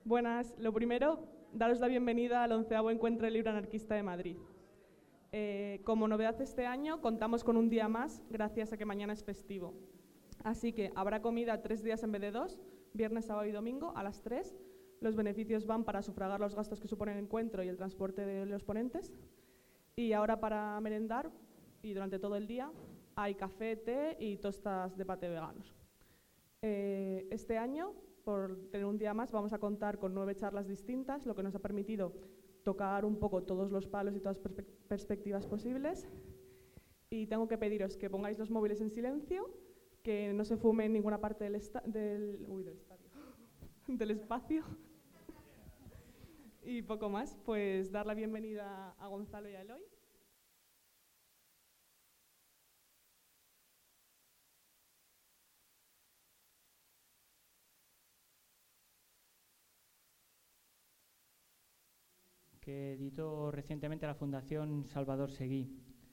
Buenas. Lo primero, daros la bienvenida al 11º Encuentro del Libro Anarquista de Madrid. Como novedad este año, contamos con un día más, gracias a que mañana es festivo. Así que habrá comida 3 días en vez de 2, viernes, sábado y domingo, a las 3. Los beneficios van para sufragar los gastos que supone el encuentro y el transporte de los ponentes. Y ahora para merendar, y durante todo el día, hay café, té y tostas de paté veganos. Este año, por tener un día más, vamos a contar con 9 charlas distintas, lo que nos ha permitido tocar un poco todos los palos y todas las perspectivas posibles. Y tengo que pediros que pongáis los móviles en silencio, que no se fume en ninguna parte del espacio. Y poco más, pues dar la bienvenida a Gonzalo y a Eloy. Que editó recientemente la Fundación Salvador Seguí.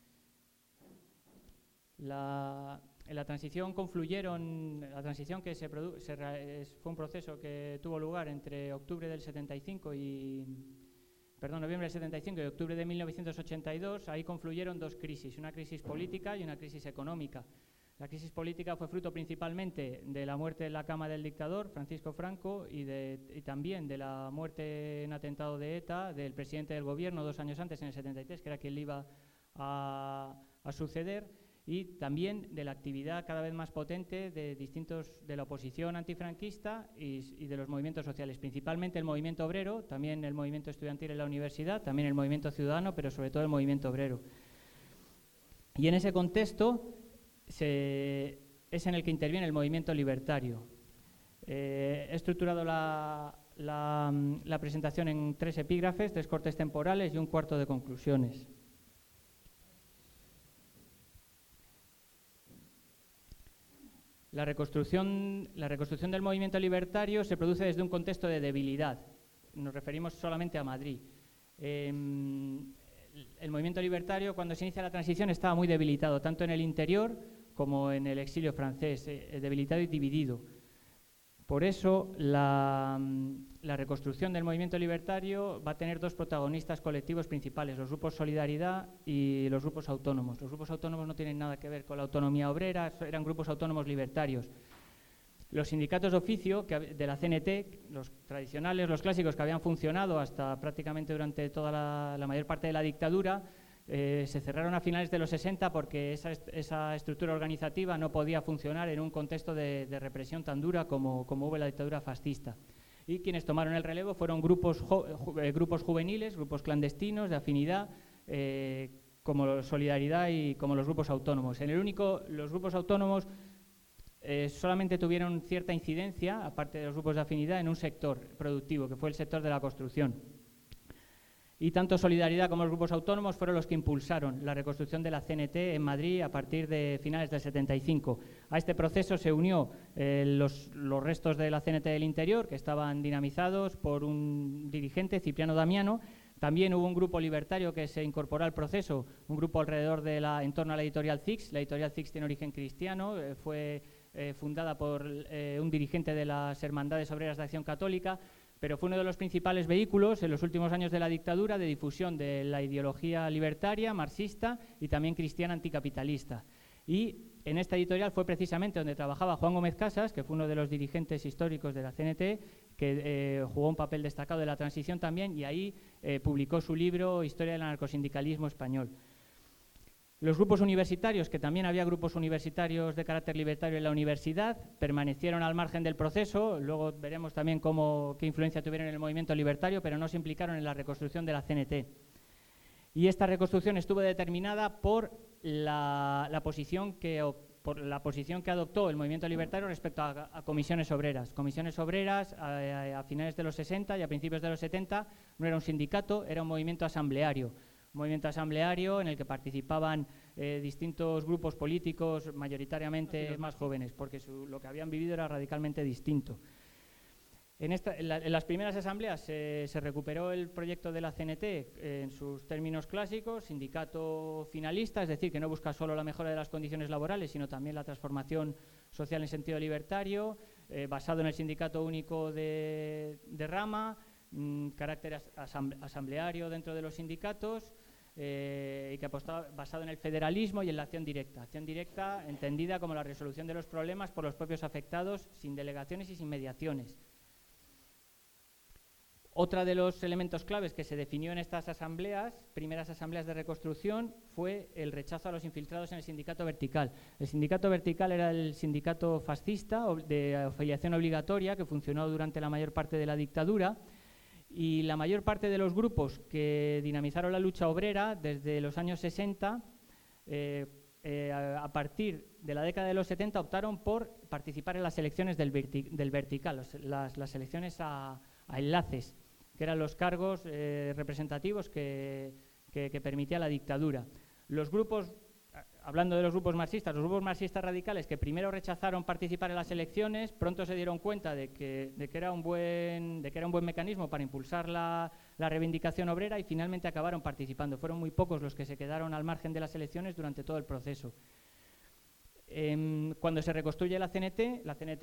En la transición confluyeron, la transición que fue un proceso que tuvo lugar entre noviembre del 75 y octubre de 1982. Ahí confluyeron 2 crisis, una crisis política y una crisis económica. La crisis política fue fruto principalmente de la muerte en la cama del dictador, Francisco Franco, y también de la muerte en atentado de ETA del presidente del gobierno 2 años antes, en el 73, que era quien le iba a suceder, y también de la actividad cada vez más potente de la oposición antifranquista y de los movimientos sociales, principalmente el movimiento obrero, también el movimiento estudiantil en la universidad, también el movimiento ciudadano, pero sobre todo el movimiento obrero. Y en ese contexto es en el que interviene el movimiento libertario. He estructurado la presentación en 3 epígrafes, 3 cortes temporales y un cuarto de conclusiones. La reconstrucción del movimiento libertario se produce desde un contexto de debilidad. Nos referimos solamente a Madrid. El movimiento libertario, cuando se inicia la transición, estaba muy debilitado, tanto en el interior como en el exilio francés, debilitado y dividido. Por eso, la reconstrucción del movimiento libertario va a tener 2 protagonistas colectivos principales, los grupos Solidaridad y los grupos autónomos. Los grupos autónomos no tienen nada que ver con la autonomía obrera, eran grupos autónomos libertarios. Los sindicatos de oficio de la CNT, los tradicionales, los clásicos que habían funcionado hasta prácticamente durante toda la mayor parte de la dictadura, se cerraron a finales de los 60 porque esa estructura organizativa no podía funcionar en un contexto de represión tan dura como hubo en la dictadura fascista. Y quienes tomaron el relevo fueron grupos juveniles, grupos clandestinos de afinidad, como Solidaridad y como los grupos autónomos. Los grupos autónomos solamente tuvieron cierta incidencia, aparte de los grupos de afinidad, en un sector productivo, que fue el sector de la construcción. Y tanto Solidaridad como los grupos autónomos fueron los que impulsaron la reconstrucción de la CNT en Madrid a partir de finales del 75. A este proceso se unió los restos de la CNT del interior, que estaban dinamizados por un dirigente, Cipriano Damiano. También hubo un grupo libertario que se incorporó al proceso, un grupo en torno a la editorial CIX. La editorial CIX tiene origen cristiano, fue fundada por un dirigente de las Hermandades Obreras de Acción Católica, pero fue uno de los principales vehículos en los últimos años de la dictadura de difusión de la ideología libertaria, marxista y también cristiana anticapitalista. Y en esta editorial fue precisamente donde trabajaba Juan Gómez Casas, que fue uno de los dirigentes históricos de la CNT, que jugó un papel destacado de la transición también, y ahí publicó su libro Historia del anarcosindicalismo español. Los grupos universitarios, que también había grupos universitarios de carácter libertario en la universidad, permanecieron al margen del proceso. Luego veremos también qué influencia tuvieron en el movimiento libertario, pero no se implicaron en la reconstrucción de la CNT. Y esta reconstrucción estuvo determinada por la posición que adoptó el movimiento libertario respecto a comisiones obreras. Comisiones obreras a finales de los 60 y a principios de los 70 no era un sindicato, era un movimiento asambleario. Un movimiento asambleario en el que participaban distintos grupos políticos, mayoritariamente más jóvenes, porque lo que habían vivido era radicalmente distinto. En las primeras asambleas se recuperó el proyecto de la CNT en sus términos clásicos, sindicato finalista, es decir, que no busca solo la mejora de las condiciones laborales, sino también la transformación social en sentido libertario, basado en el sindicato único de rama, carácter asambleario dentro de los sindicatos, y que apostaba basado en el federalismo y en la acción directa entendida como la resolución de los problemas por los propios afectados, sin delegaciones y sin mediaciones. Otra de los elementos claves que se definió en estas primeras asambleas de reconstrucción, fue el rechazo a los infiltrados en el sindicato vertical. El sindicato vertical era el sindicato fascista de afiliación obligatoria que funcionó durante la mayor parte de la dictadura, y la mayor parte de los grupos que dinamizaron la lucha obrera desde los años 60, a partir de la década de los 70, optaron por participar en las elecciones del vertical, las elecciones a enlaces, que eran los cargos representativos que permitía la dictadura. Los grupos, hablando de los grupos marxistas radicales, que primero rechazaron participar en las elecciones, pronto se dieron cuenta de que era un buen mecanismo para impulsar la reivindicación obrera, y finalmente acabaron participando. Fueron muy pocos los que se quedaron al margen de las elecciones durante todo el proceso. Cuando se reconstruye la CNT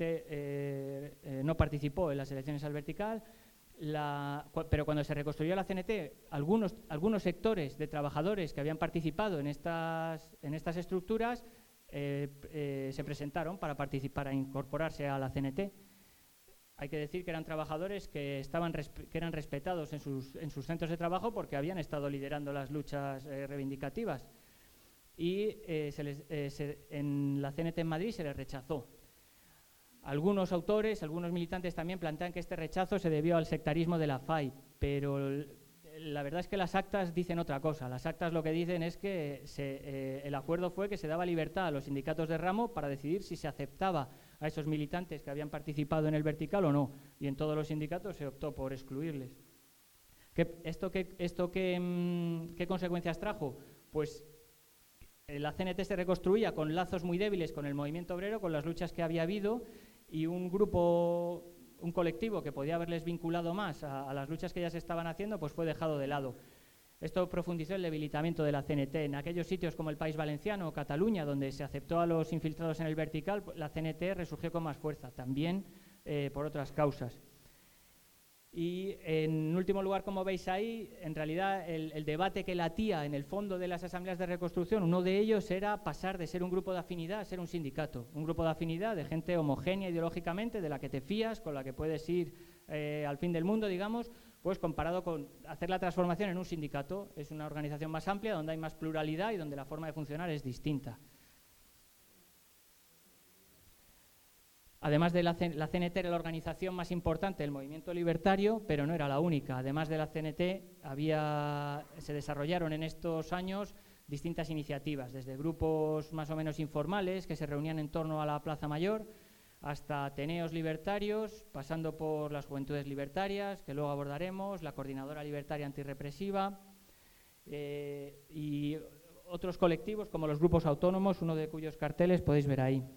no participó en las elecciones al vertical, pero cuando se reconstruyó la CNT, algunos sectores de trabajadores que habían participado en estas estructuras se presentaron para participar, a incorporarse a la CNT. Hay que decir que eran trabajadores que eran respetados en sus centros de trabajo, porque habían estado liderando las luchas reivindicativas, y en la CNT en Madrid se les rechazó. Algunos autores, algunos militantes también plantean que este rechazo se debió al sectarismo de la FAI, pero la verdad es que las actas dicen otra cosa. Las actas lo que dicen es que el acuerdo fue que se daba libertad a los sindicatos de ramo para decidir si se aceptaba a esos militantes que habían participado en el vertical o no, y en todos los sindicatos se optó por excluirles. ¿Esto qué consecuencias trajo? Pues la CNT se reconstruía con lazos muy débiles con el movimiento obrero, con las luchas que había habido, y un colectivo que podía haberles vinculado más a las luchas que ya se estaban haciendo, pues fue dejado de lado. Esto profundizó el debilitamiento de la CNT. En aquellos sitios como el País Valenciano o Cataluña, donde se aceptó a los infiltrados en el vertical, la CNT resurgió con más fuerza, también por otras causas. Y en último lugar, como veis ahí, en realidad el debate que latía en el fondo de las asambleas de reconstrucción, uno de ellos era pasar de ser un grupo de afinidad a ser un sindicato. Un grupo de afinidad de gente homogénea ideológicamente, de la que te fías, con la que puedes ir al fin del mundo, digamos, pues comparado con hacer la transformación en un sindicato. Es una organización más amplia, donde hay más pluralidad y donde la forma de funcionar es distinta. Además de la CNT era la organización más importante del movimiento libertario, pero no era la única. Además de la CNT, se desarrollaron en estos años distintas iniciativas, desde grupos más o menos informales que se reunían en torno a la Plaza Mayor, hasta ateneos libertarios, pasando por las Juventudes Libertarias, que luego abordaremos, la Coordinadora Libertaria Antirrepresiva, y otros colectivos como los grupos autónomos, uno de cuyos carteles podéis ver ahí.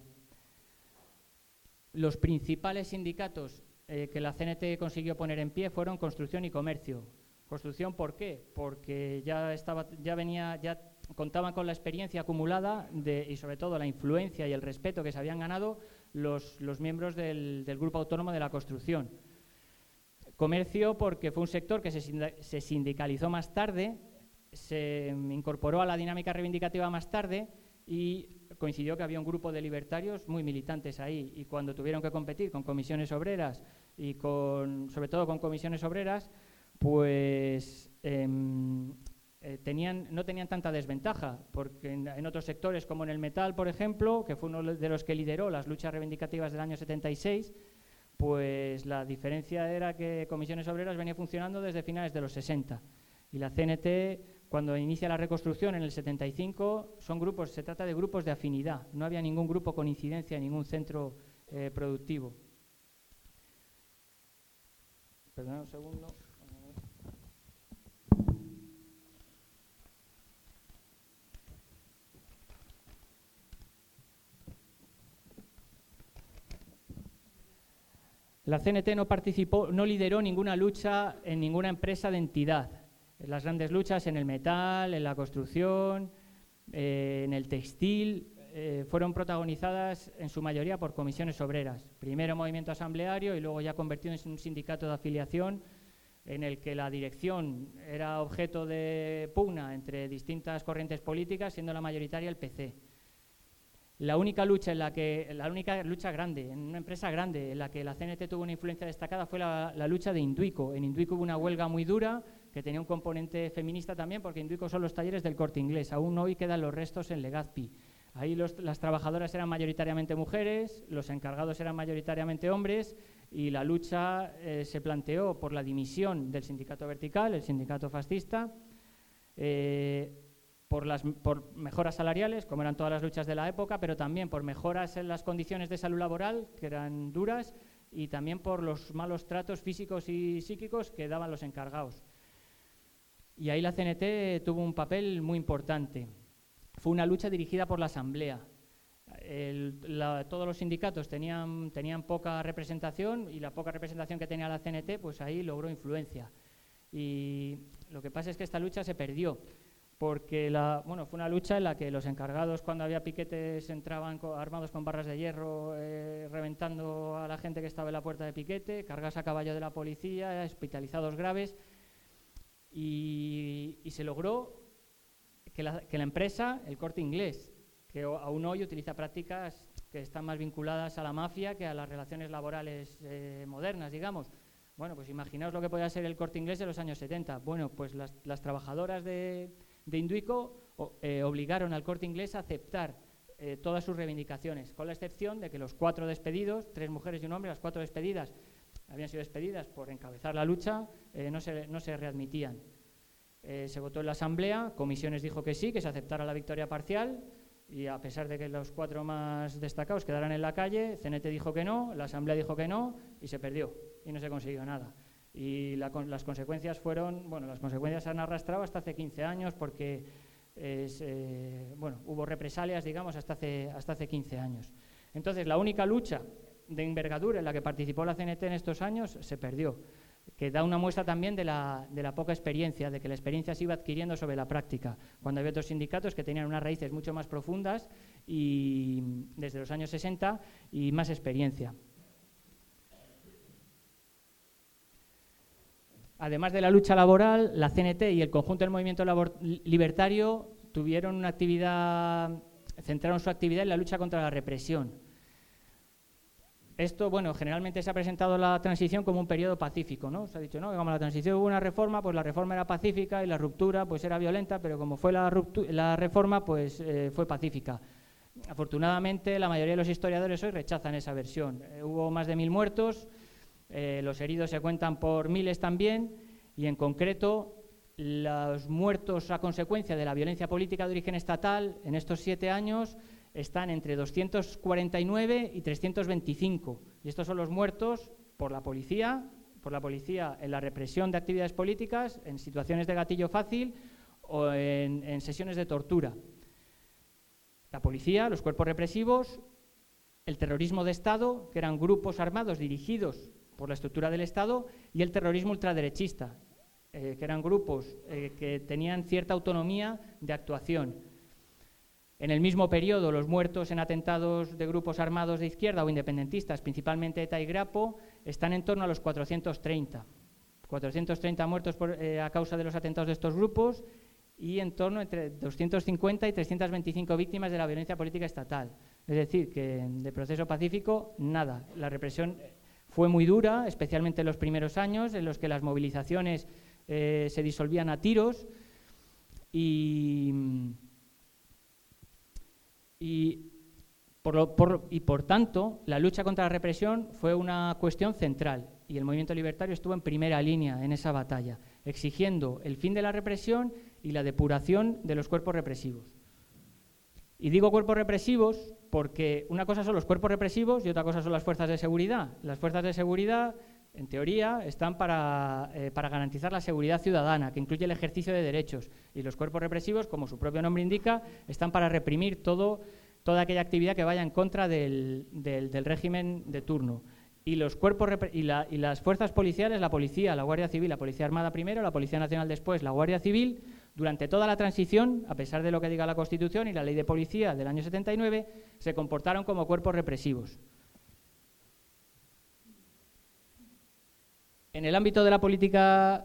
Los principales sindicatos que la CNT consiguió poner en pie fueron Construcción y Comercio. Construcción, ¿por qué? Porque ya contaban con la experiencia acumulada y sobre todo la influencia y el respeto que se habían ganado los miembros del Grupo Autónomo de la Construcción. Comercio, porque fue un sector que se sindicalizó más tarde, se incorporó a la dinámica reivindicativa más tarde, y coincidió que había un grupo de libertarios muy militantes ahí, y cuando tuvieron que competir con comisiones obreras y sobre todo con comisiones obreras, pues no tenían tanta desventaja, porque en otros sectores como en el metal, por ejemplo, que fue uno de los que lideró las luchas reivindicativas del año 76, pues la diferencia era que comisiones obreras venía funcionando desde finales de los 60, y la CNT, cuando inicia la reconstrucción en el 75, se trata de grupos de afinidad. No había ningún grupo con incidencia en ningún centro productivo. Perdón un segundo. La CNT no lideró ninguna lucha en ninguna empresa de entidad. Las grandes luchas en el metal, en la construcción, en el textil, fueron protagonizadas en su mayoría por comisiones obreras. Primero movimiento asambleario y luego ya convertido en un sindicato de afiliación en el que la dirección era objeto de pugna entre distintas corrientes políticas, siendo la mayoritaria el PC. La única lucha grande, en una empresa grande, en la que la CNT tuvo una influencia destacada fue la lucha de Induico. En Induico hubo una huelga muy dura que tenía un componente feminista también, porque Induico son los talleres del Corte Inglés. Aún hoy quedan los restos en Legazpi. Ahí las trabajadoras eran mayoritariamente mujeres, los encargados eran mayoritariamente hombres, y la lucha se planteó por la dimisión del sindicato vertical, el sindicato fascista, por mejoras salariales, como eran todas las luchas de la época, pero también por mejoras en las condiciones de salud laboral, que eran duras, y también por los malos tratos físicos y psíquicos que daban los encargados. Y ahí la CNT tuvo un papel muy importante. Fue una lucha dirigida por la Asamblea. Todos los sindicatos tenían poca representación, y la poca representación que tenía la CNT, pues ahí logró influencia. Y lo que pasa es que esta lucha se perdió, porque fue una lucha en la que los encargados, cuando había piquetes, entraban armados con barras de hierro, reventando a la gente que estaba en la puerta de piquete, cargas a caballo de la policía, hospitalizados graves, y se logró que la empresa, el Corte Inglés, que aún hoy utiliza prácticas que están más vinculadas a la mafia que a las relaciones laborales modernas, digamos. Bueno, pues imaginaos lo que podía ser el Corte Inglés de los años 70. Bueno, pues las trabajadoras de Induico obligaron al Corte Inglés a aceptar todas sus reivindicaciones, con la excepción de que los 4 despedidos, 3 mujeres y un hombre, las 4 despedidas, habían sido despedidas por encabezar la lucha, no se readmitían. Se votó en la Asamblea, Comisiones dijo que sí, que se aceptara la victoria parcial, y a pesar de que los 4 más destacados quedaran en la calle, CNT dijo que no, la Asamblea dijo que no, y se perdió, y no se consiguió nada. Y las consecuencias las consecuencias se han arrastrado hasta hace 15 años, porque hubo represalias, digamos, hasta hace 15 años. Entonces, la única lucha de envergadura en la que participó la CNT en estos años se perdió, que da una muestra también de la poca experiencia, de que la experiencia se iba adquiriendo sobre la práctica, cuando había otros sindicatos que tenían unas raíces mucho más profundas y desde los años 60 y más experiencia. Además de la lucha laboral, la CNT y el conjunto del movimiento libertario centraron su actividad en la lucha contra la represión. Esto, generalmente se ha presentado la transición como un periodo pacífico, ¿no? Se ha dicho, no, como la transición hubo una reforma, pues la reforma era pacífica y la ruptura pues era violenta, pero como fue la reforma, pues fue pacífica. Afortunadamente, la mayoría de los historiadores hoy rechazan esa versión. Hubo más de 1000 muertos, los heridos se cuentan por miles también, y en concreto los muertos a consecuencia de la violencia política de origen estatal en estos 7 años están entre 249 y 325, y estos son los muertos por la policía en la represión de actividades políticas, en situaciones de gatillo fácil o en sesiones de tortura. La policía, los cuerpos represivos, el terrorismo de Estado, que eran grupos armados dirigidos por la estructura del Estado, y el terrorismo ultraderechista, que eran grupos que tenían cierta autonomía de actuación. En el mismo periodo, los muertos en atentados de grupos armados de izquierda o independentistas, principalmente ETA y Grapo, están en torno a los 430. 430 muertos a causa de los atentados de estos grupos, y en torno entre 250 y 325 víctimas de la violencia política estatal. Es decir, que de proceso pacífico, nada. La represión fue muy dura, especialmente en los primeros años, en los que las movilizaciones se disolvían a tiros, y por tanto, la lucha contra la represión fue una cuestión central, y el movimiento libertario estuvo en primera línea en esa batalla, exigiendo el fin de la represión y la depuración de los cuerpos represivos. Y digo cuerpos represivos porque una cosa son los cuerpos represivos y otra cosa son las fuerzas de seguridad. Las fuerzas de seguridad, en teoría, están para garantizar la seguridad ciudadana, que incluye el ejercicio de derechos, y los cuerpos represivos, como su propio nombre indica, están para reprimir toda aquella actividad que vaya en contra del régimen de turno. y los cuerpos y las fuerzas policiales, la policía, la Guardia Civil, la Policía Armada primero, la Policía Nacional después, la Guardia Civil, durante toda la transición, a pesar de lo que diga la Constitución y la Ley de Policía del año 79, se comportaron como cuerpos represivos. En el ámbito de la política,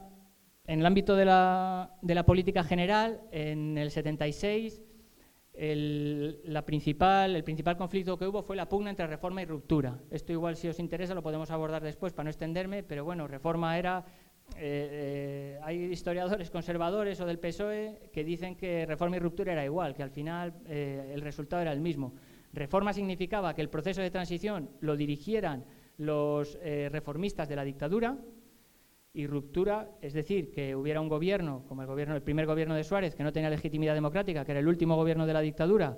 política general, en el 76, el principal conflicto que hubo fue la pugna entre reforma y ruptura. Esto igual, si os interesa, lo podemos abordar después para no extenderme, pero bueno, reforma era... hay historiadores conservadores o del PSOE que dicen que reforma y ruptura era igual, que al final el resultado era el mismo. Reforma significaba que el proceso de transición lo dirigieran los reformistas de la dictadura, y ruptura, es decir, que hubiera un gobierno, como el primer gobierno de Suárez, que no tenía legitimidad democrática, que era el último gobierno de la dictadura,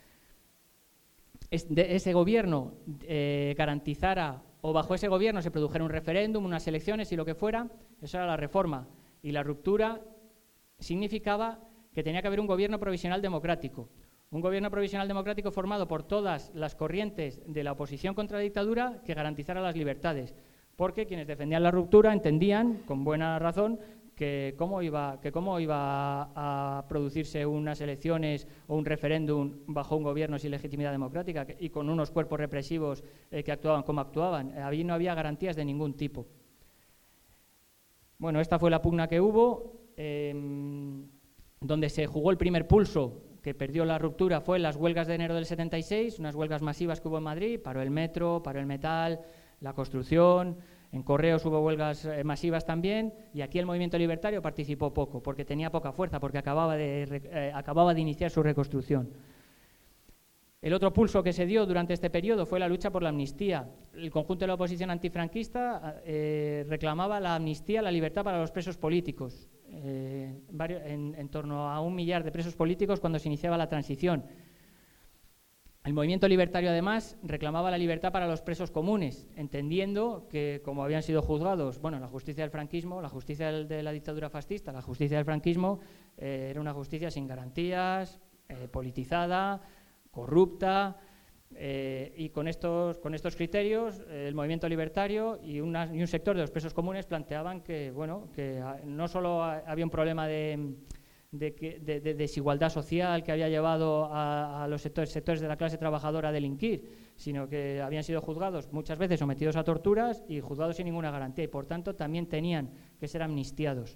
ese gobierno garantizara, o bajo ese gobierno se produjera un referéndum, unas elecciones y lo que fuera. Eso era la reforma. Y la ruptura significaba que tenía que haber un gobierno provisional democrático. Un gobierno provisional democrático formado por todas las corrientes de la oposición contra la dictadura que garantizara las libertades. Porque quienes defendían la ruptura entendían, con buena razón, que cómo iba a producirse unas elecciones o un referéndum bajo un gobierno sin legitimidad democrática y con unos cuerpos represivos que actuaban como actuaban. Allí no había garantías de ningún tipo. Bueno, esta fue la pugna que hubo, donde se jugó el primer pulso que perdió la ruptura fue en las huelgas de enero del 76, unas huelgas masivas que hubo en Madrid, paró el metro, paró el metal, la construcción, en Correos hubo huelgas masivas también, y aquí el movimiento libertario participó poco, porque tenía poca fuerza, porque acababa de iniciar su reconstrucción. El otro pulso que se dio durante este periodo fue la lucha por la amnistía. El conjunto de la oposición antifranquista reclamaba la amnistía, la libertad para los presos políticos, en torno a 1 millar de presos políticos cuando se iniciaba la transición. El movimiento libertario, además, reclamaba la libertad para los presos comunes, entendiendo que, como habían sido juzgados, bueno, la justicia del franquismo, la justicia de la dictadura fascista, la justicia del franquismo, era una justicia sin garantías, politizada, corrupta, y con estos criterios, el movimiento libertario y un sector de los presos comunes planteaban que, bueno, que no solo había un problema de desigualdad social que había llevado a los sectores de la clase trabajadora a delinquir, sino que habían sido juzgados muchas veces sometidos a torturas y juzgados sin ninguna garantía, y por tanto también tenían que ser amnistiados.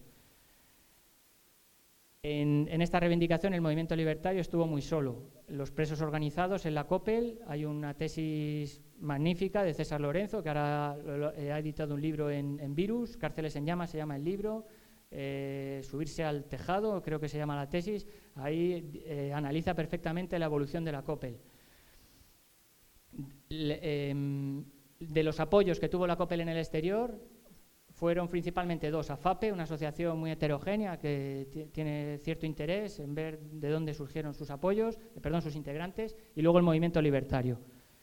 En esta reivindicación el movimiento libertario estuvo muy solo. Los presos organizados en la COPEL, hay una tesis magnífica de César Lorenzo, que ahora ha editado un libro en Virus, Cárceles en Llamas se llama el libro, Subirse al tejado, creo que se llama la tesis. Ahí analiza perfectamente la evolución de la COPEL. De los apoyos que tuvo la COPEL en el exterior fueron principalmente dos: AFAPE, una asociación muy heterogénea que tiene cierto interés en ver de dónde surgieron sus apoyos, sus integrantes, y luego el movimiento libertario.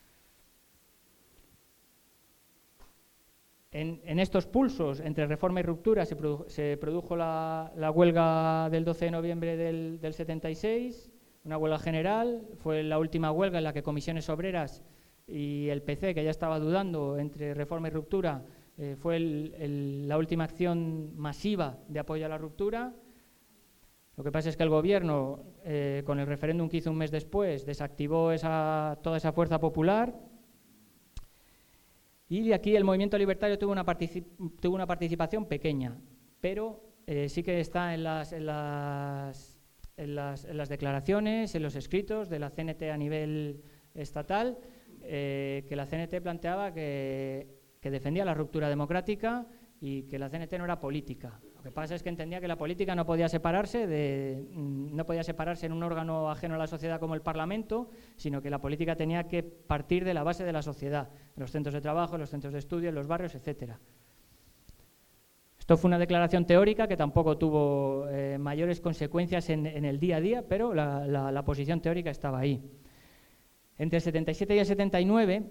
En estos pulsos entre reforma y ruptura se produjo la huelga del 12 de noviembre del 76, una huelga general. Fue la última huelga en la que Comisiones Obreras y el PC, que ya estaba dudando entre reforma y ruptura, fue la última acción masiva de apoyo a la ruptura. Lo que pasa es que el gobierno, con el referéndum que hizo un mes después, desactivó toda esa fuerza popular. Y aquí el movimiento libertario tuvo una participación pequeña, pero sí que está en las declaraciones, en los escritos de la CNT a nivel estatal, que la CNT planteaba que defendía la ruptura democrática y que la CNT no era política. Lo que pasa es que entendía que la política no podía separarse en un órgano ajeno a la sociedad como el Parlamento, sino que la política tenía que partir de la base de la sociedad, en los centros de trabajo, en los centros de estudio, en los barrios, etcétera. Esto fue una declaración teórica que tampoco tuvo mayores consecuencias en el día a día, pero la posición teórica estaba ahí. Entre el 77 y el 79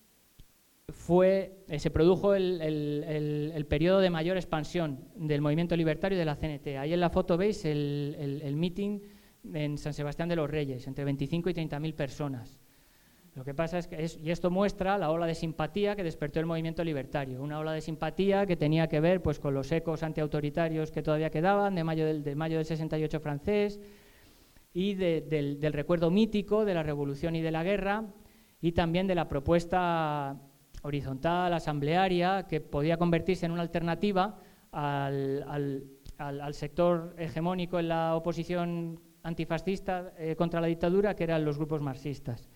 se produjo el periodo de mayor expansión del movimiento libertario y de la CNT. Ahí en la foto veis el meeting en San Sebastián de los Reyes, entre 25 y 30.000 personas. Lo que pasa es que, y esto muestra la ola de simpatía que despertó el movimiento libertario, una ola de simpatía que tenía que ver pues, con los ecos antiautoritarios que todavía quedaban de mayo del 68 francés y del recuerdo mítico de la revolución y de la guerra, y también de la propuesta horizontal, asamblearia, que podía convertirse en una alternativa al sector hegemónico en la oposición antifascista contra la dictadura, que eran los grupos marxistas.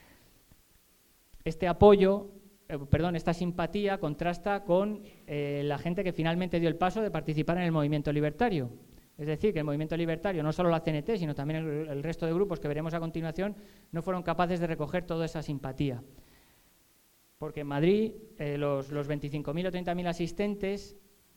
Este apoyo, esta simpatía contrasta con la gente que finalmente dio el paso de participar en el movimiento libertario. Es decir, que el movimiento libertario, no solo la CNT, sino también el resto de grupos que veremos a continuación, no fueron capaces de recoger toda esa simpatía. Porque en Madrid los 25.000 o 30.000 asistentes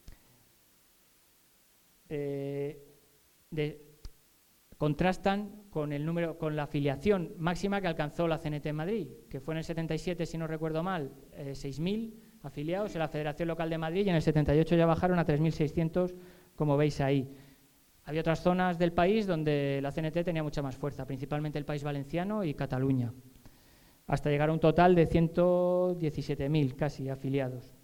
contrastan con la afiliación máxima que alcanzó la CNT en Madrid, que fue en el 77, si no recuerdo mal, 6.000 afiliados en la Federación Local de Madrid, y en el 78 ya bajaron a 3.600, como veis ahí. Había otras zonas del país donde la CNT tenía mucha más fuerza, principalmente el País Valenciano y Cataluña, hasta llegar a un total de 117.000 casi afiliados.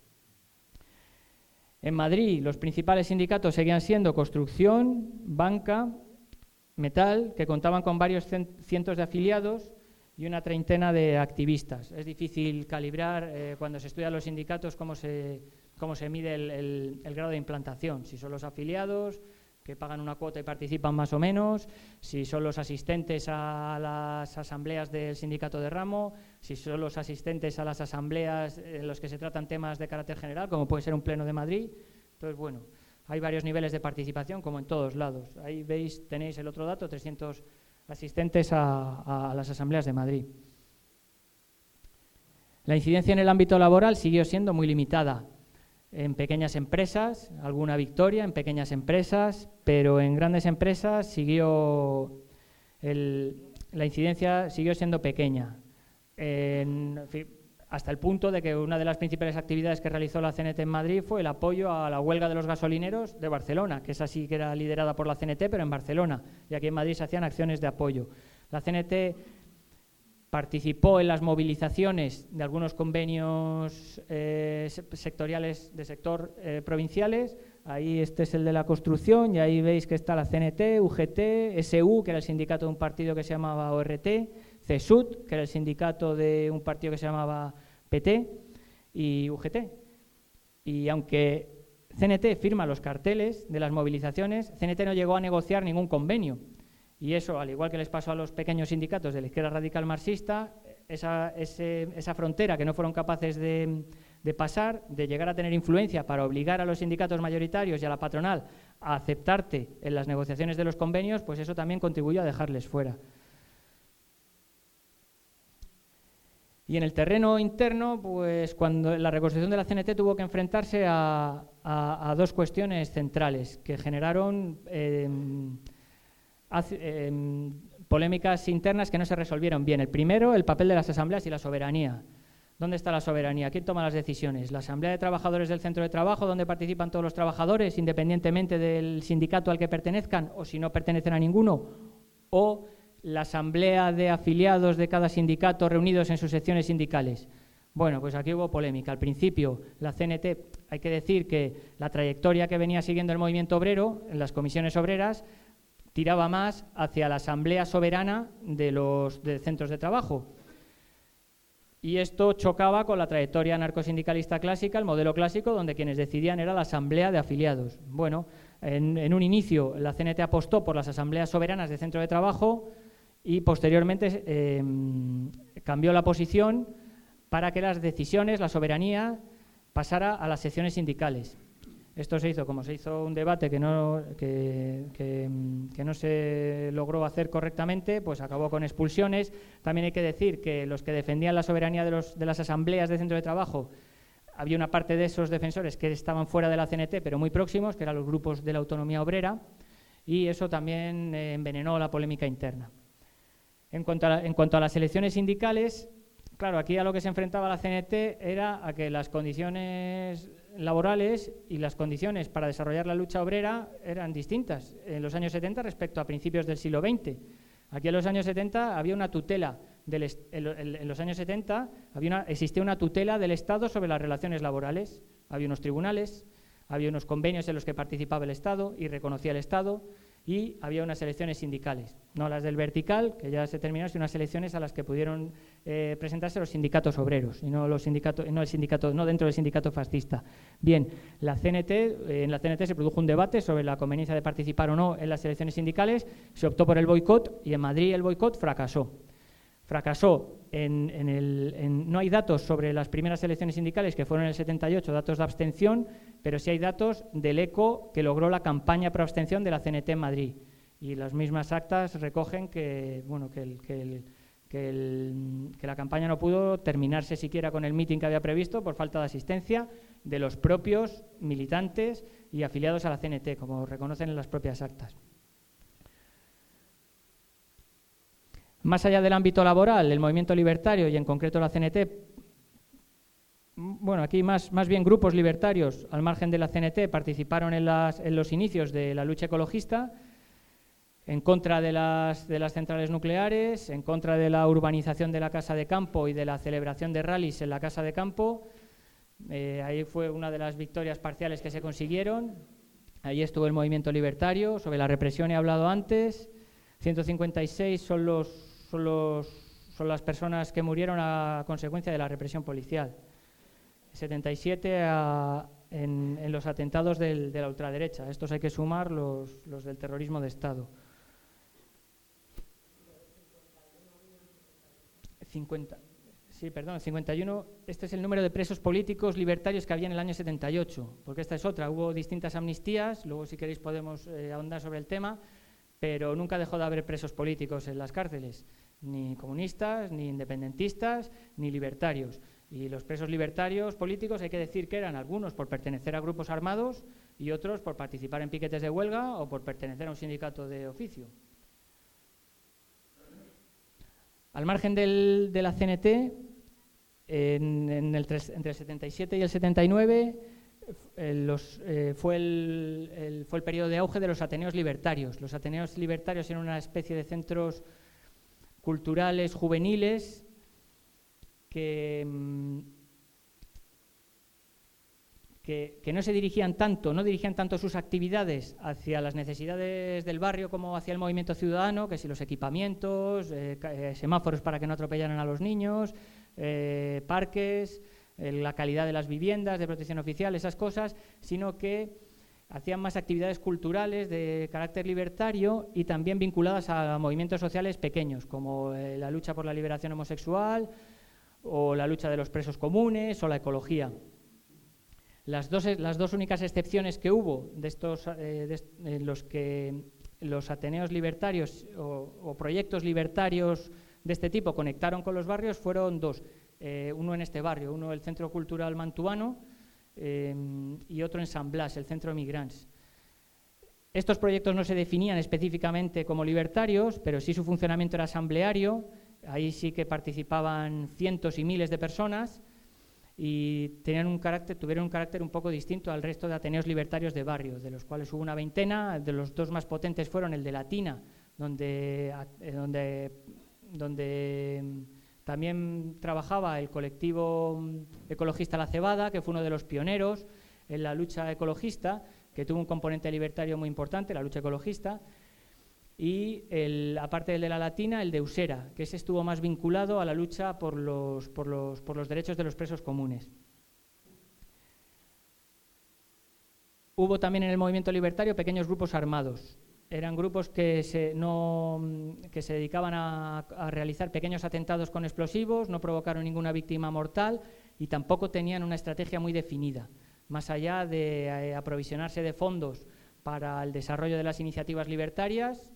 En Madrid los principales sindicatos seguían siendo construcción, banca, metal, que contaban con varios cientos de afiliados y una treintena de activistas. Es difícil calibrar cuando se estudian los sindicatos cómo se mide el grado de implantación, si son los afiliados que pagan una cuota y participan más o menos, si son los asistentes a las asambleas del sindicato de ramo, si son los asistentes a las asambleas en los que se tratan temas de carácter general, como puede ser un pleno de Madrid. Entonces, bueno, hay varios niveles de participación, como en todos lados. Ahí veis, tenéis el otro dato, 300 asistentes a las asambleas de Madrid. La incidencia en el ámbito laboral siguió siendo muy limitada. En pequeñas empresas, alguna victoria en pequeñas empresas, pero en grandes empresas la incidencia siguió siendo pequeña. Hasta el punto de que una de las principales actividades que realizó la CNT en Madrid fue el apoyo a la huelga de los gasolineros de Barcelona, que esa sí que era liderada por la CNT, pero en Barcelona, y aquí en Madrid se hacían acciones de apoyo. La CNT participó en las movilizaciones de algunos convenios sectoriales de sector provinciales. Ahí este es el de la construcción, y ahí veis que está la CNT, UGT, SU, que era el sindicato de un partido que se llamaba ORT, CESUT, que era el sindicato de un partido que se llamaba PT, y UGT. Y aunque CNT firma los carteles de las movilizaciones, CNT no llegó a negociar ningún convenio. Y eso, al igual que les pasó a los pequeños sindicatos de la izquierda radical marxista, esa frontera que no fueron capaces de pasar, de llegar a tener influencia para obligar a los sindicatos mayoritarios y a la patronal a aceptarte en las negociaciones de los convenios, pues eso también contribuyó a dejarles fuera. Y en el terreno interno, pues cuando la reconstrucción de la CNT tuvo que enfrentarse a dos cuestiones centrales que generaron polémicas internas que no se resolvieron bien. El primero, el papel de las asambleas y la soberanía. ¿Dónde está la soberanía? ¿Quién toma las decisiones? ¿La asamblea de trabajadores del centro de trabajo, donde participan todos los trabajadores, independientemente del sindicato al que pertenezcan, o si no pertenecen a ninguno? ¿O la asamblea de afiliados de cada sindicato reunidos en sus secciones sindicales? Bueno, pues aquí hubo polémica. Al principio, la CNT, hay que decir que la trayectoria que venía siguiendo el movimiento obrero en las comisiones obreras tiraba más hacia la asamblea soberana de los centros de trabajo. Y esto chocaba con la trayectoria anarcosindicalista clásica, el modelo clásico, donde quienes decidían era la asamblea de afiliados. Bueno, en un inicio la CNT apostó por las asambleas soberanas de centro de trabajo y posteriormente cambió la posición para que las decisiones, la soberanía, pasara a las secciones sindicales. Esto se hizo, como se hizo un debate que no se logró hacer correctamente, pues acabó con expulsiones. También hay que decir que los que defendían la soberanía de las asambleas de centro de trabajo, había una parte de esos defensores que estaban fuera de la CNT, pero muy próximos, que eran los grupos de la autonomía obrera, y eso también envenenó la polémica interna. En cuanto a las elecciones sindicales, claro, aquí a lo que se enfrentaba la CNT era a que las condiciones laborales y las condiciones para desarrollar la lucha obrera eran distintas en los años 70 respecto a principios del siglo XX. Aquí en los años 70 había una tutela en los años 70 existía una tutela del Estado sobre las relaciones laborales. Había unos tribunales, había unos convenios en los que participaba el Estado y reconocía el Estado, y había unas elecciones sindicales, no las del vertical, que ya se terminaron, sino unas elecciones a las que pudieron presentarse los sindicatos obreros y no dentro del sindicato fascista. Bien, en la CNT se produjo un debate sobre la conveniencia de participar o no en las elecciones sindicales, se optó por el boicot y en Madrid el boicot fracasó. No hay datos sobre las primeras elecciones sindicales, que fueron en el 78, datos de abstención, pero sí hay datos del eco que logró la campaña pro abstención de la CNT en Madrid. Y las mismas actas recogen que la campaña no pudo terminarse siquiera con el mitin que había previsto por falta de asistencia de los propios militantes y afiliados a la CNT, como reconocen en las propias actas. Más allá del ámbito laboral, el movimiento libertario y en concreto la CNT, bueno, aquí más bien grupos libertarios al margen de la CNT participaron en los inicios de la lucha ecologista, en contra de las centrales nucleares, en contra de la urbanización de la casa de campo y de la celebración de rallies en la casa de campo. Ahí fue una de las victorias parciales que se consiguieron. Ahí estuvo el movimiento libertario. Sobre la represión he hablado antes. 156 son las personas que murieron a consecuencia de la represión policial. 77 en los atentados de la ultraderecha. A estos hay que sumar los del terrorismo de Estado. 51. Este es el número de presos políticos libertarios que había en el año 78, porque esta es otra. Hubo distintas amnistías, luego si queréis podemos ahondar sobre el tema, pero nunca dejó de haber presos políticos en las cárceles, ni comunistas, ni independentistas, ni libertarios. Y los presos libertarios políticos hay que decir que eran algunos por pertenecer a grupos armados y otros por participar en piquetes de huelga o por pertenecer a un sindicato de oficio. Al margen de la CNT, entre el 77 y el 79 fue el periodo de auge de los ateneos libertarios. Los ateneos libertarios eran una especie de centros culturales juveniles que no dirigían tanto sus actividades hacia las necesidades del barrio como hacia el movimiento ciudadano, que si los equipamientos, semáforos para que no atropellaran a los niños, parques, la calidad de las viviendas de protección oficial, esas cosas, sino que hacían más actividades culturales de carácter libertario y también vinculadas a movimientos sociales pequeños, como la lucha por la liberación homosexual o la lucha de los presos comunes o la ecología. Las dos únicas excepciones que hubo de estos, en los que los ateneos libertarios o proyectos libertarios de este tipo conectaron con los barrios fueron dos. Uno en este barrio, uno el Centro Cultural Mantuano y otro en San Blas, el Centro Migrants. Estos proyectos no se definían específicamente como libertarios, pero sí su funcionamiento era asambleario. Ahí sí que participaban cientos y miles de personas y tuvieron un carácter un poco distinto al resto de ateneos libertarios de barrio, de los cuales hubo una veintena. De los dos más potentes fueron el de Latina, donde también trabajaba el colectivo ecologista La Cebada, que fue uno de los pioneros en la lucha ecologista, que tuvo un componente libertario muy importante, la lucha ecologista, y aparte del de la Latina, el de Usera, que ese estuvo más vinculado a la lucha por los derechos de los presos comunes. Hubo también en el movimiento libertario pequeños grupos armados. Eran grupos que se dedicaban a realizar pequeños atentados con explosivos, no provocaron ninguna víctima mortal y tampoco tenían una estrategia muy definida, más allá de aprovisionarse de fondos para el desarrollo de las iniciativas libertarias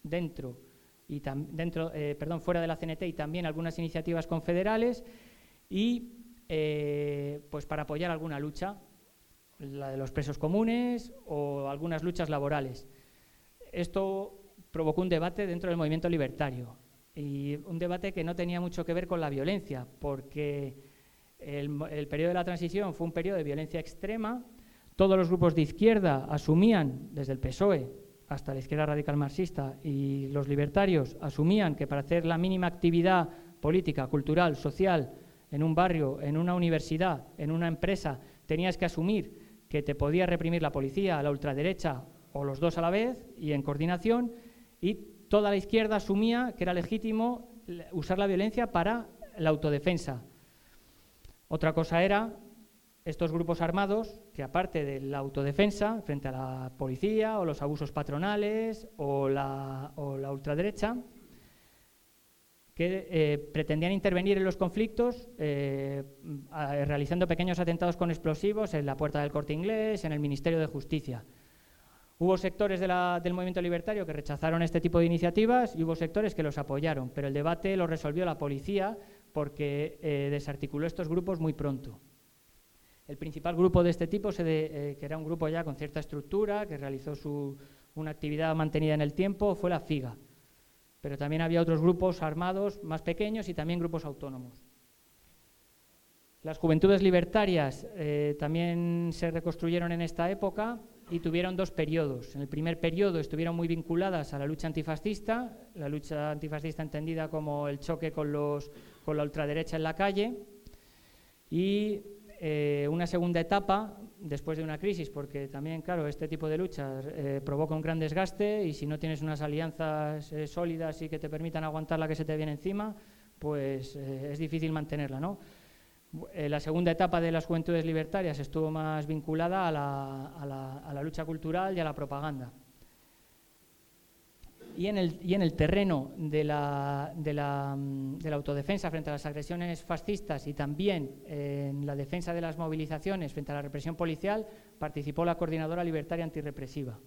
fuera de la CNT y también algunas iniciativas confederales y pues para apoyar alguna lucha, la de los presos comunes o algunas luchas laborales. Esto provocó un debate dentro del movimiento libertario y un debate que no tenía mucho que ver con la violencia, porque el periodo de la transición fue un periodo de violencia extrema. Todos los grupos de izquierda asumían, desde el PSOE hasta la izquierda radical marxista, y los libertarios asumían que para hacer la mínima actividad política, cultural, social, en un barrio, en una universidad, en una empresa, tenías que asumir que te podía reprimir la policía, la ultraderecha o los dos a la vez y en coordinación, y toda la izquierda asumía que era legítimo usar la violencia para la autodefensa. Otra cosa era estos grupos armados que, aparte de la autodefensa frente a la policía o los abusos patronales o la ultraderecha, que pretendían intervenir en los conflictos realizando pequeños atentados con explosivos en la Puerta del Corte Inglés, en el Ministerio de Justicia. Hubo sectores del movimiento libertario que rechazaron este tipo de iniciativas y hubo sectores que los apoyaron, pero el debate lo resolvió la policía porque desarticuló estos grupos muy pronto. El principal grupo de este tipo, que era un grupo ya con cierta estructura, que realizó una actividad mantenida en el tiempo, fue la FIGA. Pero también había otros grupos armados más pequeños y también grupos autónomos. Las juventudes libertarias también se reconstruyeron en esta época y tuvieron dos periodos. En el primer periodo estuvieron muy vinculadas a la lucha antifascista entendida como el choque con la ultraderecha en la calle, y una segunda etapa después de una crisis, porque también, claro, este tipo de luchas provoca un gran desgaste y si no tienes unas alianzas sólidas y que te permitan aguantar la que se te viene encima, pues es difícil mantenerla, ¿no? La segunda etapa de las juventudes libertarias estuvo más vinculada a la lucha cultural y a la propaganda. Y en el terreno de la autodefensa frente a las agresiones fascistas y también en la defensa de las movilizaciones frente a la represión policial participó la Coordinadora Libertaria Antirrepresiva.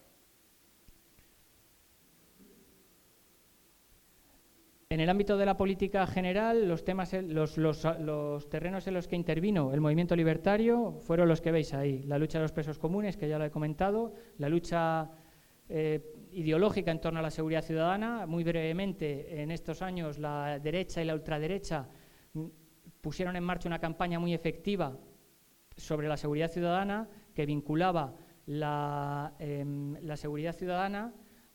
En el ámbito de la política general, los terrenos en los que intervino el movimiento libertario fueron los que veis ahí: la lucha de los presos comunes, que ya lo he comentado, la lucha ideológica en torno a la seguridad ciudadana. Muy brevemente, en estos años la derecha y la ultraderecha pusieron en marcha una campaña muy efectiva sobre la seguridad ciudadana que vinculaba la seguridad ciudadana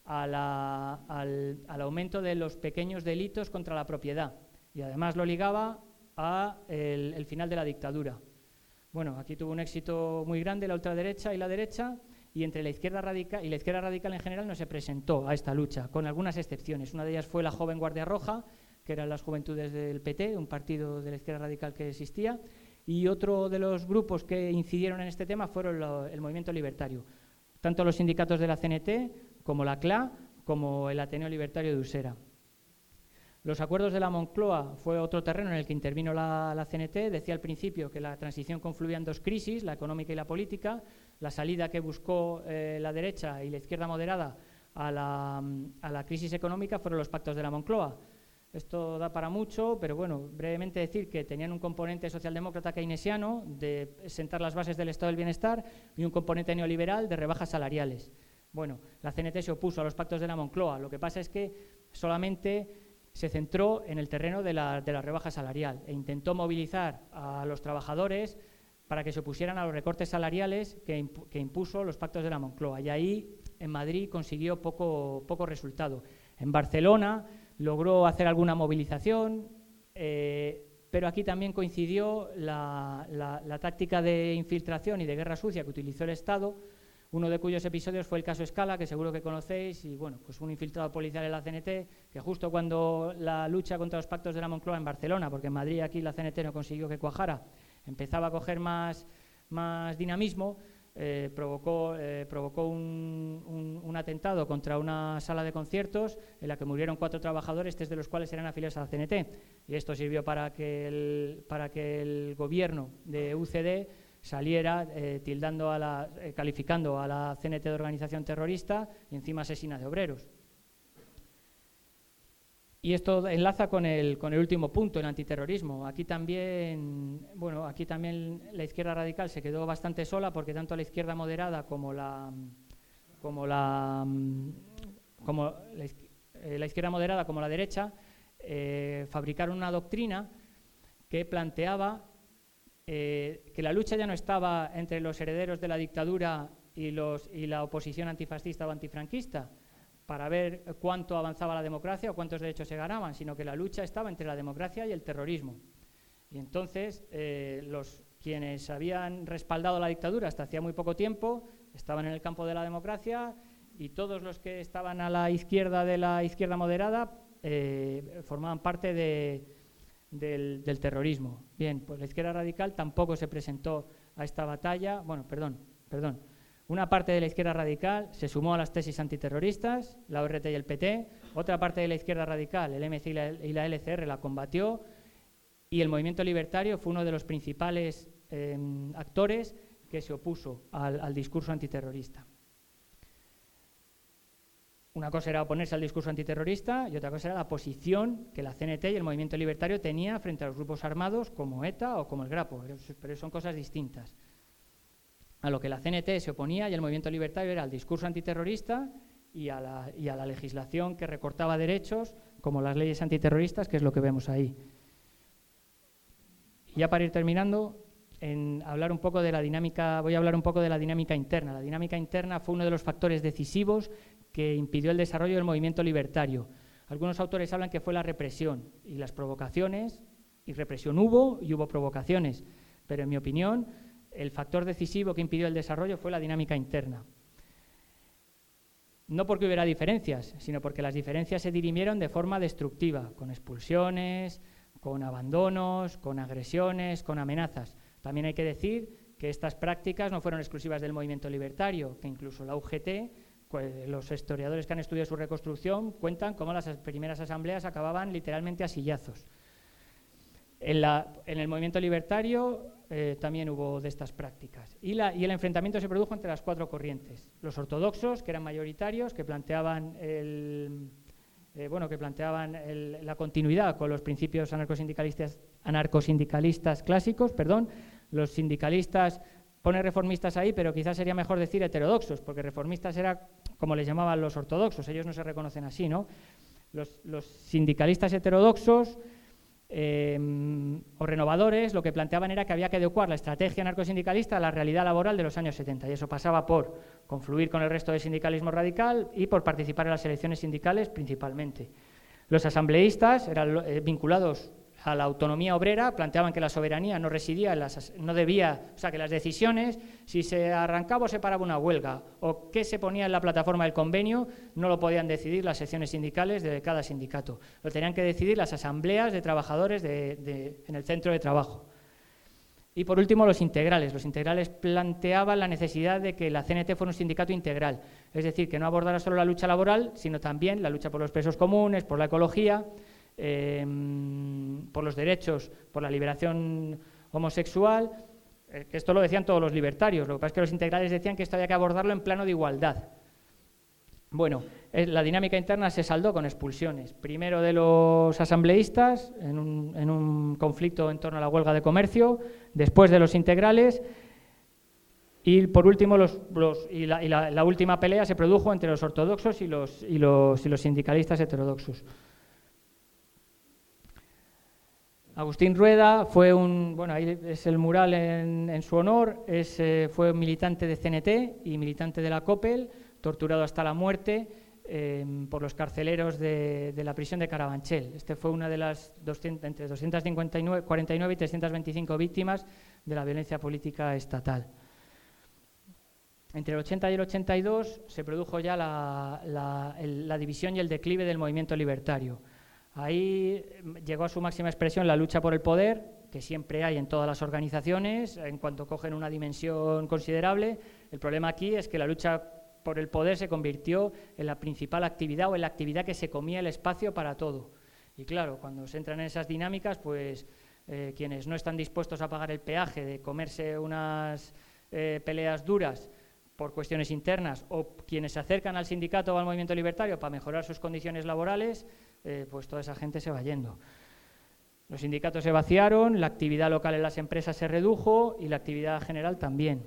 al aumento de los pequeños delitos contra la propiedad, y además lo ligaba al final de la dictadura. Bueno, aquí tuvo un éxito muy grande la ultraderecha y la derecha, y entre la izquierda radical en general no se presentó a esta lucha, con algunas excepciones. Una de ellas fue la Joven Guardia Roja, que eran las juventudes del PT, un partido de la izquierda radical que existía, y otro de los grupos que incidieron en este tema fueron el movimiento libertario, tanto los sindicatos de la CNT como la CLA, como el Ateneo Libertario de Usera. Los acuerdos de la Moncloa fue otro terreno en el que intervino la CNT. Decía al principio que la transición confluía en dos crisis, la económica y la política. La salida que buscó la derecha y la izquierda moderada a la crisis económica fueron los pactos de la Moncloa. Esto da para mucho, pero bueno, brevemente decir que tenían un componente socialdemócrata keynesiano de sentar las bases del estado del bienestar y un componente neoliberal de rebajas salariales. Bueno, la CNT se opuso a los pactos de la Moncloa. Lo que pasa es que solamente se centró en el terreno de la rebaja salarial e intentó movilizar a los trabajadores para que se opusieran a los recortes salariales que impuso los pactos de la Moncloa. Y ahí, en Madrid, consiguió poco resultado. En Barcelona logró hacer alguna movilización, pero aquí también coincidió la táctica de infiltración y de guerra sucia que utilizó el Estado, uno de cuyos episodios fue el caso Scala, que seguro que conocéis, y bueno, pues un infiltrado policial en la CNT, que justo cuando la lucha contra los pactos de la Moncloa en Barcelona, porque en Madrid aquí la CNT no consiguió que cuajara, empezaba a coger más dinamismo, provocó un atentado contra una sala de conciertos en la que murieron 4 trabajadores, 3 de los cuales eran afiliados a la CNT, y esto sirvió para que el gobierno de UCD saliera calificando a la CNT de organización terrorista y encima asesina de obreros. Y esto enlaza con el último punto, el antiterrorismo. Aquí también la izquierda radical se quedó bastante sola, porque tanto la izquierda moderada como la izquierda moderada como la derecha fabricaron una doctrina que planteaba que la lucha ya no estaba entre los herederos de la dictadura y la oposición antifascista o antifranquista, para ver cuánto avanzaba la democracia o cuántos derechos se ganaban, sino que la lucha estaba entre la democracia y el terrorismo. Y entonces quienes habían respaldado la dictadura hasta hacía muy poco tiempo estaban en el campo de la democracia, y todos los que estaban a la izquierda de la izquierda moderada formaban parte del terrorismo. Bien, pues la izquierda radical tampoco se presentó a esta batalla. Bueno, perdón. Una parte de la izquierda radical se sumó a las tesis antiterroristas, la ORT y el PT. Otra parte de la izquierda radical, el MC y la LCR, la combatió, y el movimiento libertario fue uno de los principales actores que se opuso al discurso antiterrorista. Una cosa era oponerse al discurso antiterrorista y otra cosa era la posición que la CNT y el movimiento libertario tenía frente a los grupos armados como ETA o como el Grapo, pero son cosas distintas. A lo que la CNT se oponía y el movimiento libertario era al discurso antiterrorista y a la legislación que recortaba derechos, como las leyes antiterroristas, que es lo que vemos ahí. Y ya para ir terminando, voy a hablar un poco de la dinámica interna. La dinámica interna fue uno de los factores decisivos que impidió el desarrollo del movimiento libertario. Algunos autores hablan que fue la represión y las provocaciones, y represión hubo y hubo provocaciones, pero en mi opinión el factor decisivo que impidió el desarrollo fue la dinámica interna. No porque hubiera diferencias, sino porque las diferencias se dirimieron de forma destructiva, con expulsiones, con abandonos, con agresiones, con amenazas. También hay que decir que estas prácticas no fueron exclusivas del movimiento libertario, que incluso la UGT, los historiadores que han estudiado su reconstrucción cuentan cómo las primeras asambleas acababan literalmente a sillazos. En el movimiento libertario también hubo de estas prácticas. Y el enfrentamiento se produjo entre las cuatro corrientes. Los ortodoxos, que eran mayoritarios, que planteaban la continuidad con los principios anarcosindicalistas clásicos, los sindicalistas, pone reformistas ahí, pero quizás sería mejor decir heterodoxos, porque reformistas era como les llamaban los ortodoxos, ellos no se reconocen así, ¿no? Los sindicalistas heterodoxos o renovadores lo que planteaban era que había que adecuar la estrategia anarcosindicalista a la realidad laboral de los años 70, y eso pasaba por confluir con el resto del sindicalismo radical y por participar en las elecciones sindicales principalmente. Los asambleístas eran vinculados a la autonomía obrera, planteaban que la soberanía no residía, que las decisiones, si se arrancaba o se paraba una huelga o qué se ponía en la plataforma del convenio, no lo podían decidir las secciones sindicales de cada sindicato, lo tenían que decidir las asambleas de trabajadores en el centro de trabajo. Y por último, los integrales. Los integrales planteaban la necesidad de que la CNT fuera un sindicato integral, es decir, que no abordara solo la lucha laboral, sino también la lucha por los presos comunes, por la ecología, por los derechos, por la liberación homosexual, que esto lo decían todos los libertarios, lo que pasa es que los integrales decían que esto había que abordarlo en plano de igualdad. Bueno, la dinámica interna se saldó con expulsiones, primero de los asambleístas, en un conflicto en torno a la huelga de comercio, después de los integrales, y por último la última pelea se produjo entre los ortodoxos y los sindicalistas heterodoxos. Agustín Rueda fue ahí es el mural en su honor, fue militante de CNT y militante de la COPEL, torturado hasta la muerte por los carceleros de la prisión de Carabanchel. Este fue una de las entre 249 y 325 víctimas de la violencia política estatal. Entre el 80 y el 82 se produjo ya la división y el declive del movimiento libertario. Ahí llegó a su máxima expresión la lucha por el poder, que siempre hay en todas las organizaciones, en cuanto cogen una dimensión considerable. El problema aquí es que la lucha por el poder se convirtió en la principal actividad o en la actividad que se comía el espacio para todo. Y claro, cuando se entran en esas dinámicas, pues quienes no están dispuestos a pagar el peaje de comerse unas peleas duras por cuestiones internas, o quienes se acercan al sindicato o al movimiento libertario para mejorar sus condiciones laborales, pues toda esa gente se va yendo. Los sindicatos se vaciaron, la actividad local en las empresas se redujo y la actividad general también.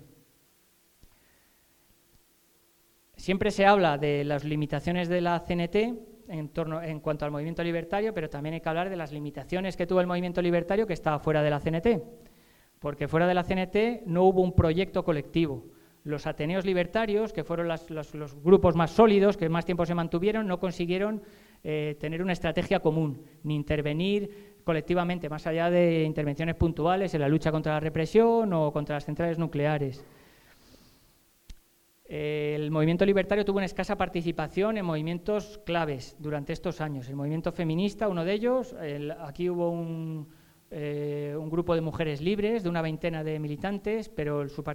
Siempre se habla de las limitaciones de la CNT en cuanto al movimiento libertario, pero también hay que hablar de las limitaciones que tuvo el movimiento libertario que estaba fuera de la CNT, porque fuera de la CNT no hubo un proyecto colectivo. Los ateneos libertarios, que fueron los grupos más sólidos, que más tiempo se mantuvieron, no consiguieron tener una estrategia común, ni intervenir colectivamente, más allá de intervenciones puntuales en la lucha contra la represión o contra las centrales nucleares. El movimiento libertario tuvo una escasa participación en movimientos claves durante estos años. El movimiento feminista, uno de ellos, aquí hubo un grupo de mujeres libres, de una veintena de militantes, pero su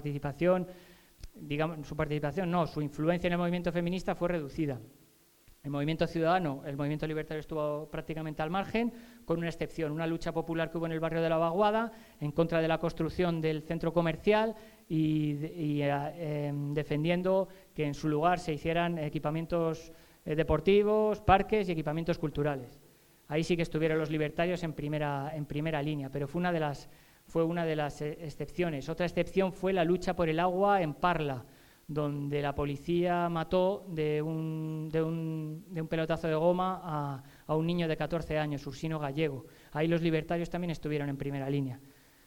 influencia en el movimiento feminista fue reducida. El movimiento ciudadano, el movimiento libertario estuvo prácticamente al margen, con una excepción, una lucha popular que hubo en el barrio de la Vaguada en contra de la construcción del centro comercial y defendiendo que en su lugar se hicieran equipamientos deportivos, parques y equipamientos culturales. Ahí sí que estuvieron los libertarios en primera línea, pero fue una de las excepciones. Otra excepción fue la lucha por el agua en Parla, donde la policía mató de un pelotazo de goma a un niño de 14 años, Ursino Gallego. Ahí los libertarios también estuvieron en primera línea.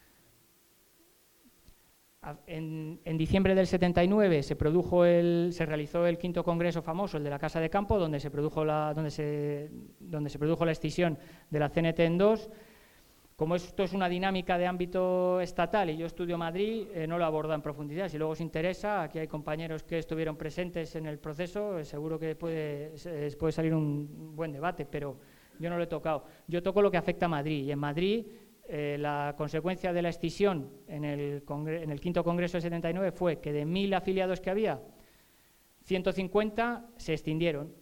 En diciembre del 79 se realizó el quinto congreso famoso, el de la Casa de Campo, donde se produjo la escisión de la CNT en dos. Como esto es una dinámica de ámbito estatal y yo estudio Madrid, no lo abordo en profundidad. Si luego os interesa, aquí hay compañeros que estuvieron presentes en el proceso, seguro que puede salir un buen debate, pero yo no lo he tocado. Yo toco lo que afecta a Madrid, y en Madrid la consecuencia de la escisión en el quinto congreso del 79 fue que de 1.000 afiliados que había, 150 se extendieron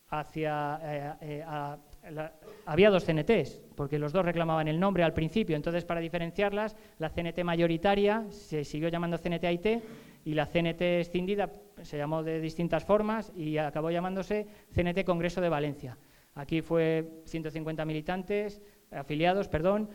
había dos CNTs, porque los dos reclamaban el nombre al principio. Entonces, para diferenciarlas, la CNT mayoritaria se siguió llamando CNT AIT y la CNT extendida se llamó de distintas formas y acabó llamándose CNT Congreso de Valencia. Aquí fue 150 militantes, afiliados,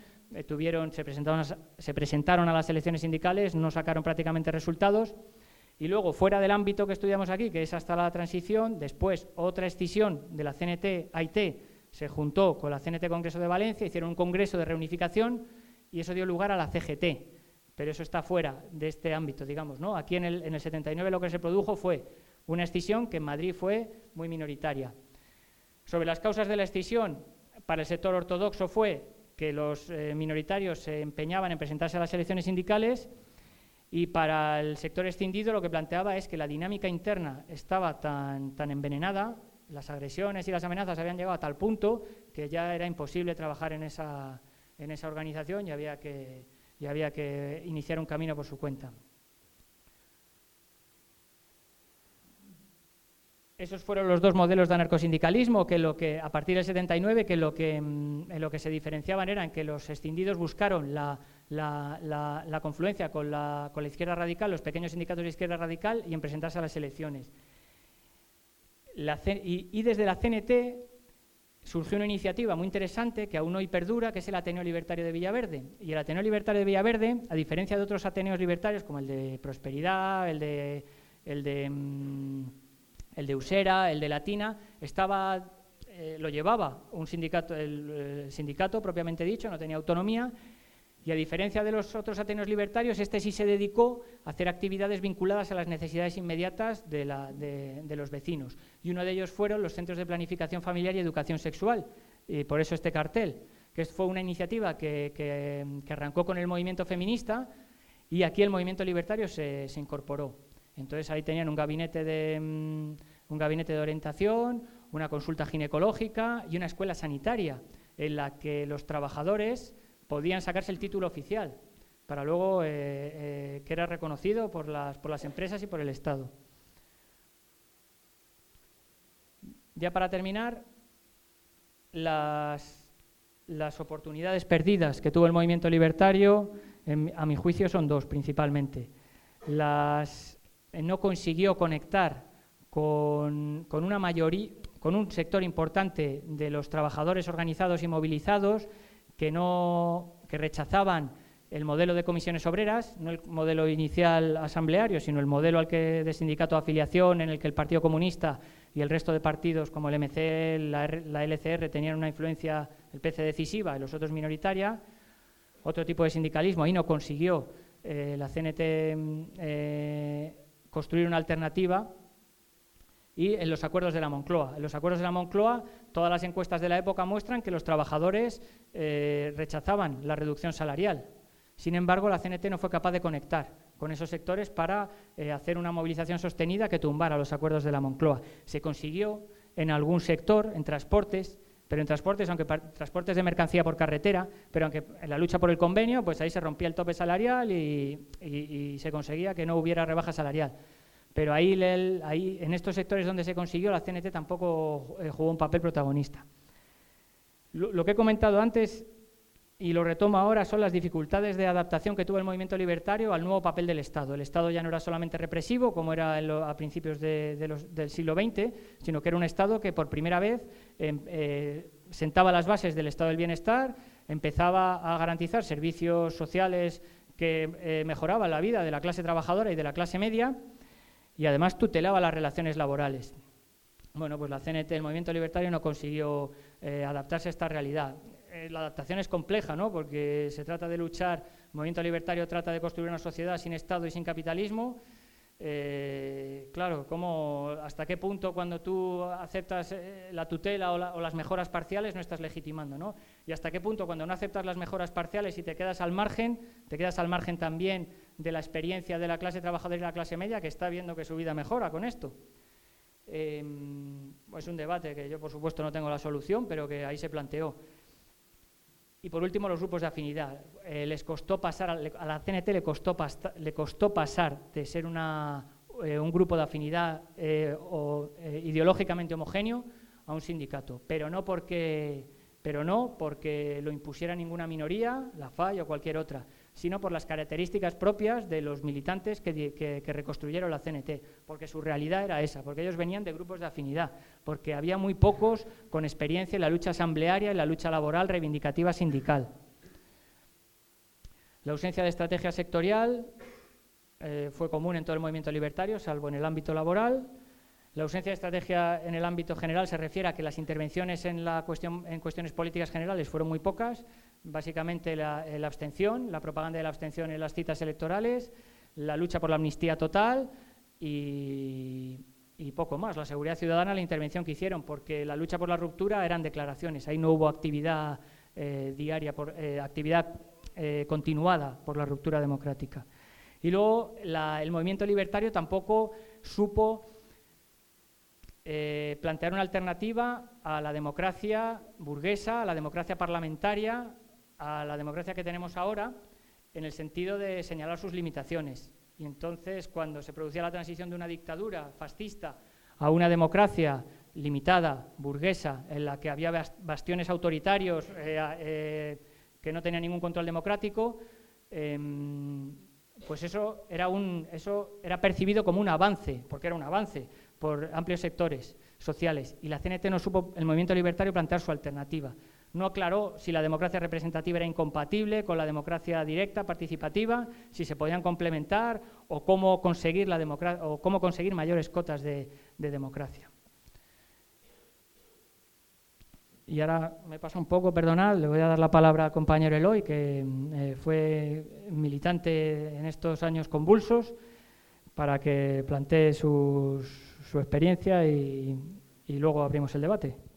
se presentaron a las elecciones sindicales, no sacaron prácticamente resultados. Y luego, fuera del ámbito que estudiamos aquí, que es hasta la transición, después otra escisión de la CNT AIT se juntó con la CNT Congreso de Valencia, hicieron un congreso de reunificación y eso dio lugar a la CGT. Pero eso está fuera de este ámbito, digamos, ¿no? Aquí en el 79 lo que se produjo fue una escisión que en Madrid fue muy minoritaria. Sobre las causas de la escisión, para el sector ortodoxo fue que los minoritarios se empeñaban en presentarse a las elecciones sindicales. Y para el sector escindido lo que planteaba es que la dinámica interna estaba tan envenenada, las agresiones y las amenazas habían llegado a tal punto que ya era imposible trabajar en esa organización y había que iniciar un camino por su cuenta. Esos fueron los dos modelos de anarcosindicalismo que a partir del 79 en lo que se diferenciaban era en que los escindidos buscaron la confluencia con la izquierda radical, los pequeños sindicatos de izquierda radical, y en presentarse a las elecciones. Y desde la CNT surgió una iniciativa muy interesante que aún hoy perdura, que es el Ateneo Libertario de Villaverde. Y el Ateneo Libertario de Villaverde, a diferencia de otros ateneos libertarios como el de Prosperidad, el de Usera, el de Latina, lo llevaba un sindicato, el sindicato propiamente dicho, no tenía autonomía. Y a diferencia de los otros ateneos libertarios, este sí se dedicó a hacer actividades vinculadas a las necesidades inmediatas de los vecinos. Y uno de ellos fueron los centros de planificación familiar y educación sexual. Y por eso este cartel, que fue una iniciativa que arrancó con el movimiento feminista y aquí el movimiento libertario se incorporó. Entonces ahí tenían un gabinete de orientación, una consulta ginecológica y una escuela sanitaria en la que los trabajadores podían sacarse el título oficial para luego que era reconocido por las empresas y por el Estado. Ya para terminar, las oportunidades perdidas que tuvo el movimiento libertario, a mi juicio, son dos principalmente. No consiguió conectar con un sector importante de los trabajadores organizados y movilizados que rechazaban el modelo de comisiones obreras, no el modelo inicial asambleario, sino el modelo de sindicato de afiliación en el que el Partido Comunista y el resto de partidos como el MC, la LCR tenían una influencia, el PC decisiva y los otros minoritaria. Otro tipo de sindicalismo, ahí no consiguió la CNT construir una alternativa. Y en los acuerdos de la Moncloa. En los acuerdos de la Moncloa, todas las encuestas de la época muestran que los trabajadores rechazaban la reducción salarial. Sin embargo, la CNT no fue capaz de conectar con esos sectores para hacer una movilización sostenida que tumbara los acuerdos de la Moncloa. Se consiguió en algún sector, en transportes, pero en transportes, aunque transportes de mercancía por carretera, pero aunque en la lucha por el convenio, pues ahí se rompía el tope salarial y se conseguía que no hubiera rebaja salarial. Pero ahí en estos sectores donde se consiguió, la CNT tampoco jugó un papel protagonista. Lo que he comentado antes, y lo retomo ahora, son las dificultades de adaptación que tuvo el movimiento libertario al nuevo papel del Estado. El Estado ya no era solamente represivo, como era a principios del siglo XX, sino que era un Estado que por primera vez sentaba las bases del Estado del Bienestar, empezaba a garantizar servicios sociales que mejoraban la vida de la clase trabajadora y de la clase media, y además tutelaba las relaciones laborales. Bueno, pues la CNT, el movimiento libertario, no consiguió adaptarse a esta realidad. La adaptación es compleja, ¿no? Porque se trata de luchar, el movimiento libertario trata de construir una sociedad sin Estado y sin capitalismo. Claro, ¿hasta qué punto cuando tú aceptas la tutela o las mejoras parciales no estás legitimando, ¿no? Y hasta qué punto cuando no aceptas las mejoras parciales y te quedas al margen también de la experiencia de la clase trabajadora y la clase media, que está viendo que su vida mejora con esto. Es un debate que yo, por supuesto, no tengo la solución, pero que ahí se planteó. Y por último, los grupos de afinidad. Les costó pasar, a la CNT le costó pasar de ser un grupo de afinidad ideológicamente homogéneo a un sindicato, pero no porque lo impusiera ninguna minoría, la FAI o cualquier otra, sino por las características propias de los militantes que reconstruyeron la CNT, porque su realidad era esa, porque ellos venían de grupos de afinidad, porque había muy pocos con experiencia en la lucha asamblearia, en la lucha laboral reivindicativa sindical. La ausencia de estrategia sectorial fue común en todo el movimiento libertario, salvo en el ámbito laboral. La ausencia de estrategia en el ámbito general se refiere a que las intervenciones en cuestiones políticas generales fueron muy pocas, básicamente la abstención, la propaganda de la abstención en las citas electorales, la lucha por la amnistía total y poco más. La seguridad ciudadana, la intervención que hicieron, porque la lucha por la ruptura eran declaraciones, ahí no hubo actividad diaria, actividad continuada por la ruptura democrática. Y luego el movimiento libertario tampoco supo plantear una alternativa a la democracia burguesa, a la democracia parlamentaria, a la democracia que tenemos ahora, en el sentido de señalar sus limitaciones. Y entonces, cuando se producía la transición de una dictadura fascista a una democracia limitada, burguesa, en la que había bastiones autoritarios que no tenían ningún control democrático, pues eso era percibido como un avance, porque era un avance por amplios sectores sociales, y la CNT no supo, el movimiento libertario, plantear su alternativa. No aclaró si la democracia representativa era incompatible con la democracia directa, participativa, si se podían complementar o cómo conseguir mayores cotas de democracia. Y ahora me pasa un poco, perdonad, le voy a dar la palabra al compañero Eloy, que fue militante en estos años convulsos, para que plantee su experiencia y luego abrimos el debate.